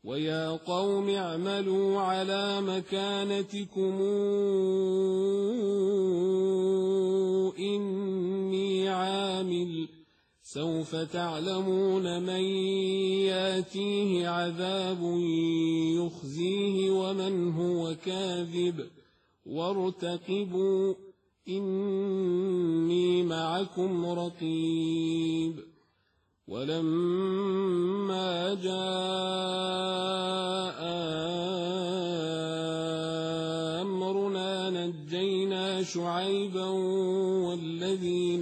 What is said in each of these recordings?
ويا قوم اعملوا على مكانتكم إني عامل سوف تعلمون من ياتيه عذاب يخزيه ومن هو كاذب وارتقبوا إني معكم رقيب ولما جاء أمرنا نجينا شعيبا والذين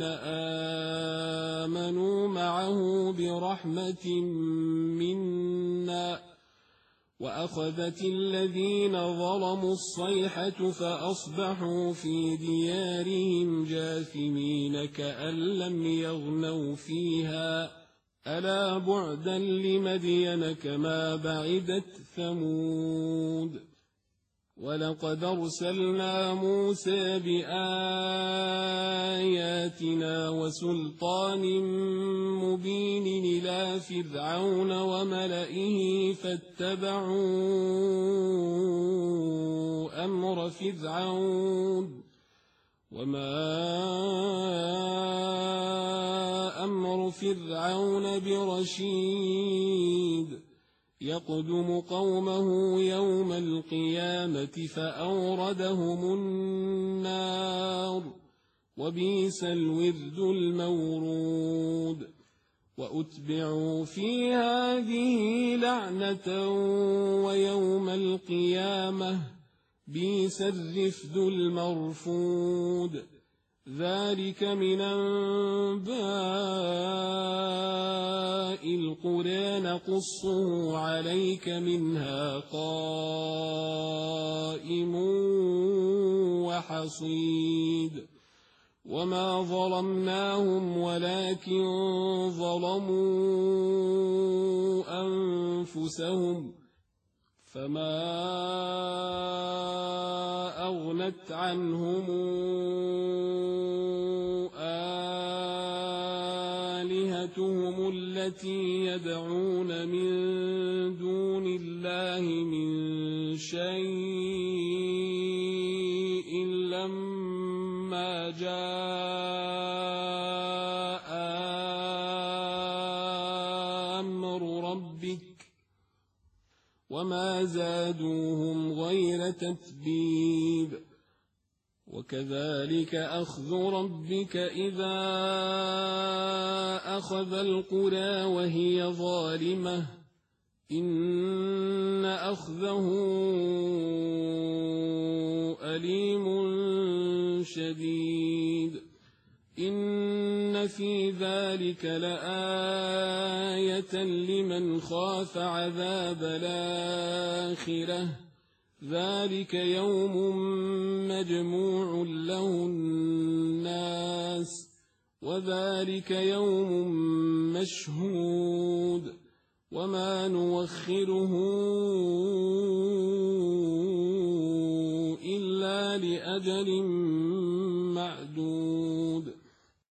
آمنوا معه برحمة منا وأخذت الذين ظلموا الصيحة فأصبحوا في ديارهم جاثمين كأن لم يغنوا فيها ألا بعدا لمدين كما بعدت ثمود ولقد أرسلنا موسى بآياتنا وسلطان مبين إلى فرعون وملئه فاتبعوا أمر فرعون وما أمر فرعون برشيد يقدم قومه يوم القيامة فأوردهم النار وبئس الورد المورود وأتبعوا في هذه لعنة ويوم القيامة بئس الرفد المرفود ذلك من أنباء القرى نقصه عليك منها قائم وحصيد وما ظلمناهم ولكن ظلموا أنفسهم فما أغنت عنهم آلهتهم التي يدعون من دون الله من شيء لما جاء أمر ربك وما زادوهم غير تتبيب وكذلك أخذ ربك إذا أخذ القرى وهي ظالمة إن أخذه أليم شديد إن في ذلك لآية لمن خاف عذاب الآخرة ذلك يوم مجموع له الناس وذلك يوم مشهود وما نوخره إلا لأجل معدود